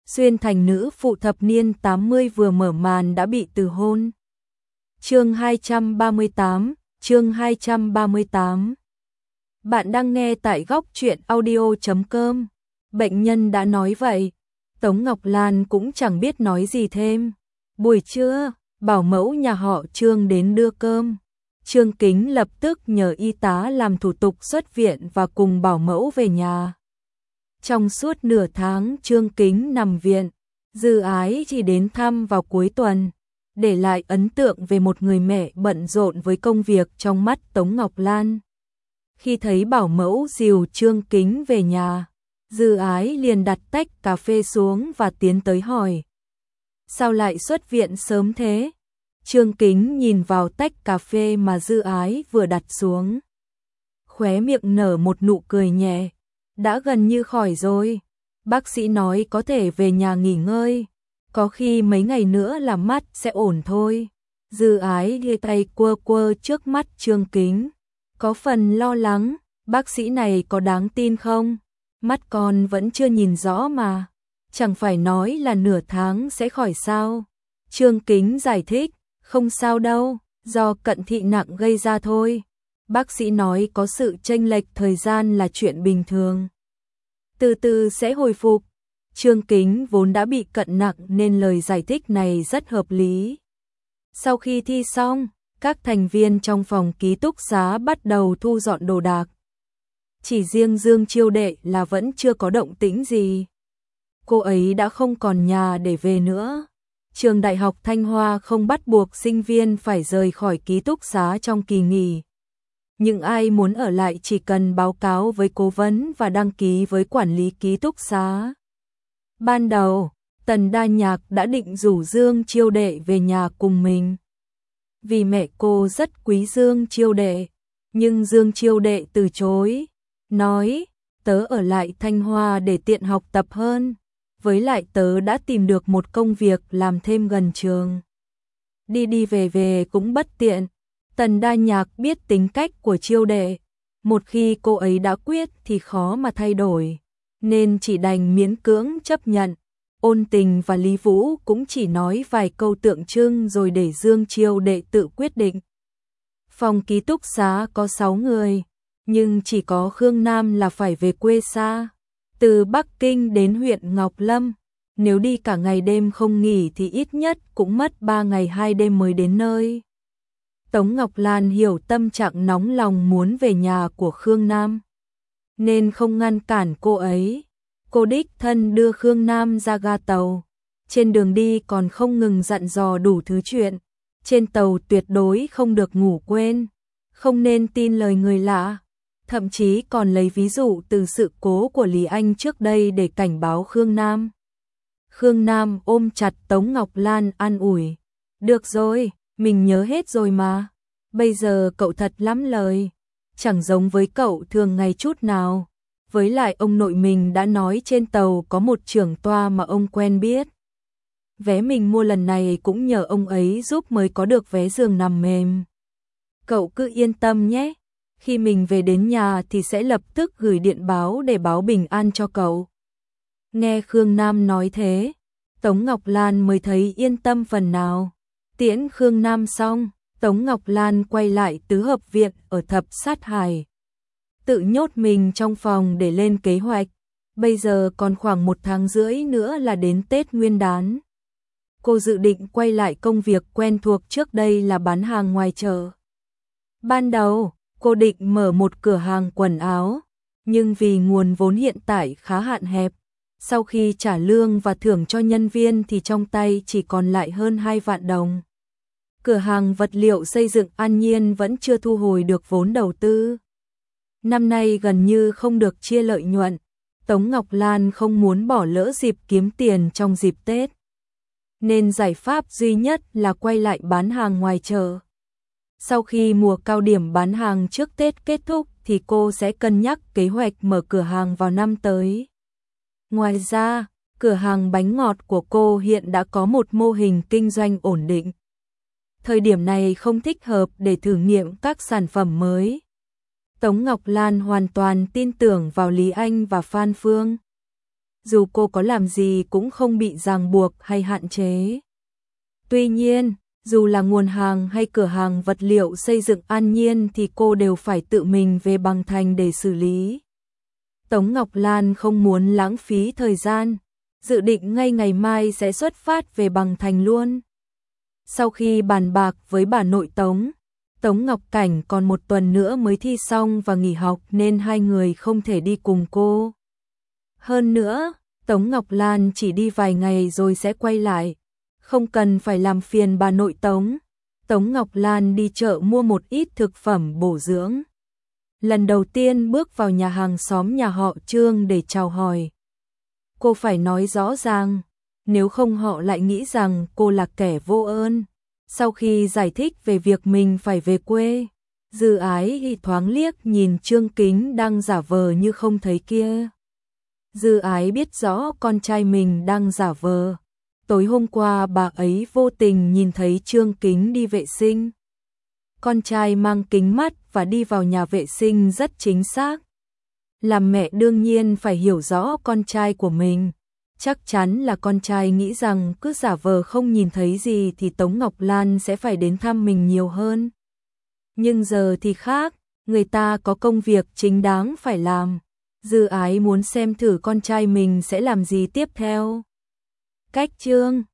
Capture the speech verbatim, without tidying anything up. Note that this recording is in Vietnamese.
Xuyên thành nữ phụ thập niên tám mươi vừa mở màn đã bị từ hôn. Chương hai trăm ba mươi tám, chương hai trăm ba mươi tám. Bạn đang nghe tại góc truyện audio chấm com. Bệnh nhân đã nói vậy, Tống Ngọc Lan cũng chẳng biết nói gì thêm. Buổi trưa, bảo mẫu nhà họ Trương đến đưa cơm. Trương Kính lập tức nhờ y tá làm thủ tục xuất viện và cùng bảo mẫu về nhà. Trong suốt nửa tháng Trương Kính nằm viện, Dư Ái chỉ đến thăm vào cuối tuần, để lại ấn tượng về một người mẹ bận rộn với công việc trong mắt Tống Ngọc Lan. Khi thấy bảo mẫu dìu Trương Kính về nhà, Dư Ái liền đặt tách cà phê xuống và tiến tới hỏi: sao lại xuất viện sớm thế? Trương Kính nhìn vào tách cà phê mà Dư Ái vừa đặt xuống, khóe miệng nở một nụ cười nhẹ. Đã gần như khỏi rồi, bác sĩ nói có thể về nhà nghỉ ngơi, có khi mấy ngày nữa là mắt sẽ ổn thôi. Dư Ái đưa tay quơ quơ trước mắt Trương Kính, có phần lo lắng: bác sĩ này có đáng tin không? Mắt con vẫn chưa nhìn rõ mà, chẳng phải nói là nửa tháng sẽ khỏi sao? Trương Kính giải thích: không sao đâu, do cận thị nặng gây ra thôi. Bác sĩ nói có sự chênh lệch thời gian là chuyện bình thường, từ từ sẽ hồi phục. Trương Kính vốn đã bị cận nặng nên lời giải thích này rất hợp lý. Sau khi thi xong, các thành viên trong phòng ký túc xá bắt đầu thu dọn đồ đạc. Chỉ riêng Dương Chiêu Đệ là vẫn chưa có động tĩnh gì. Cô ấy đã không còn nhà để về nữa. Trường Đại học Thanh Hoa không bắt buộc sinh viên phải rời khỏi ký túc xá trong kỳ nghỉ. Nhưng ai muốn ở lại chỉ cần báo cáo với cố vấn và đăng ký với quản lý ký túc xá. Ban đầu, Tần Đa Nhạc đã định rủ Dương Chiêu Đệ về nhà cùng mình, vì mẹ cô rất quý Dương Chiêu Đệ. Nhưng Dương Chiêu Đệ từ chối, nói: tớ ở lại Thanh Hoa để tiện học tập hơn, với lại tớ đã tìm được một công việc làm thêm gần trường, đi đi về về cũng bất tiện. Tần Đa Nhạc biết tính cách của Chiêu Đệ, một khi cô ấy đã quyết thì khó mà thay đổi, nên chỉ đành miễn cưỡng chấp nhận. Ôn Tình và Lý Vũ cũng chỉ nói vài câu tượng trưng rồi để Dương Chiêu Đệ tự quyết định. Phòng ký túc xá có sáu người, nhưng chỉ có Khương Nam là phải về quê xa, từ Bắc Kinh đến huyện Ngọc Lâm. Nếu đi cả ngày đêm không nghỉ thì ít nhất cũng mất ba ngày hai đêm mới đến nơi. Tống Ngọc Lan hiểu tâm trạng nóng lòng muốn về nhà của Khương Nam, nên không ngăn cản cô ấy. Cô đích thân đưa Khương Nam ra ga tàu. Trên đường đi còn không ngừng dặn dò đủ thứ chuyện. Trên tàu tuyệt đối không được ngủ quên, không nên tin lời người lạ. Thậm chí còn lấy ví dụ từ sự cố của Lý Anh trước đây để cảnh báo Khương Nam. Khương Nam ôm chặt Tống Ngọc Lan an ủi: được rồi, mình nhớ hết rồi mà. Bây giờ cậu thật lắm lời, chẳng giống với cậu thường ngày chút nào. Với lại ông nội mình đã nói trên tàu có một trưởng toa mà ông quen biết. Vé mình mua lần này cũng nhờ ông ấy giúp mới có được vé giường nằm mềm. Cậu cứ yên tâm nhé, khi mình về đến nhà thì sẽ lập tức gửi điện báo để báo bình an cho cậu. Nghe Khương Nam nói thế, Tống Ngọc Lan mới thấy yên tâm phần nào. Tiễn Khương Nam xong, Tống Ngọc Lan quay lại tứ hợp viện ở Thập Sát Hải, tự nhốt mình trong phòng để lên kế hoạch. Bây giờ còn khoảng một tháng rưỡi nữa là đến Tết Nguyên đán. Cô dự định quay lại công việc quen thuộc trước đây là bán hàng ngoài chợ. Ban đầu, cô định mở một cửa hàng quần áo, nhưng vì nguồn vốn hiện tại khá hạn hẹp, sau khi trả lương và thưởng cho nhân viên thì trong tay chỉ còn lại hơn hai vạn đồng. Cửa hàng vật liệu xây dựng An Nhiên vẫn chưa thu hồi được vốn đầu tư. Năm nay gần như không được chia lợi nhuận. Tống Ngọc Lan không muốn bỏ lỡ dịp kiếm tiền trong dịp Tết, nên giải pháp duy nhất là quay lại bán hàng ngoài chợ. Sau khi mùa cao điểm bán hàng trước Tết kết thúc thì cô sẽ cân nhắc kế hoạch mở cửa hàng vào năm tới. Ngoài ra, cửa hàng bánh ngọt của cô hiện đã có một mô hình kinh doanh ổn định. Thời điểm này không thích hợp để thử nghiệm các sản phẩm mới. Tống Ngọc Lan hoàn toàn tin tưởng vào Lý Anh và Phan Phương. dù cô có làm gì cũng không bị ràng buộc hay hạn chế. Tuy nhiên, dù là nguồn hàng hay cửa hàng vật liệu xây dựng An Nhiên thì cô đều phải tự mình về Bằng Thành để xử lý. Tống Ngọc Lan không muốn lãng phí thời gian, dự định ngay ngày mai sẽ xuất phát về Bằng Thành luôn. Sau khi bàn bạc với bà nội Tống, Tống Ngọc Cảnh còn một tuần nữa mới thi xong và nghỉ học nên hai người không thể đi cùng cô. Hơn nữa, Tống Ngọc Lan chỉ đi vài ngày rồi sẽ quay lại, không cần phải làm phiền bà nội Tống. Tống Ngọc Lan đi chợ mua một ít thực phẩm bổ dưỡng. Lần đầu tiên bước vào nhà hàng xóm nhà họ Trương để chào hỏi. Cô phải nói rõ ràng, nếu không họ lại nghĩ rằng cô là kẻ vô ơn. Sau khi giải thích về việc mình phải về quê, Dư Ái thì thoáng liếc nhìn Trương Kính đang giả vờ như không thấy kia. Dư Ái biết rõ con trai mình đang giả vờ. Tối hôm qua bà ấy vô tình nhìn thấy Trương Kính đi vệ sinh. Con trai mang kính mắt và đi vào nhà vệ sinh rất chính xác. Làm mẹ đương nhiên phải hiểu rõ con trai của mình. Chắc chắn là con trai nghĩ rằng cứ giả vờ không nhìn thấy gì thì Tống Ngọc Lan sẽ phải đến thăm mình nhiều hơn. Nhưng giờ thì khác, người ta có công việc chính đáng phải làm. Dư Ái muốn xem thử con trai mình sẽ làm gì tiếp theo. Cách Trương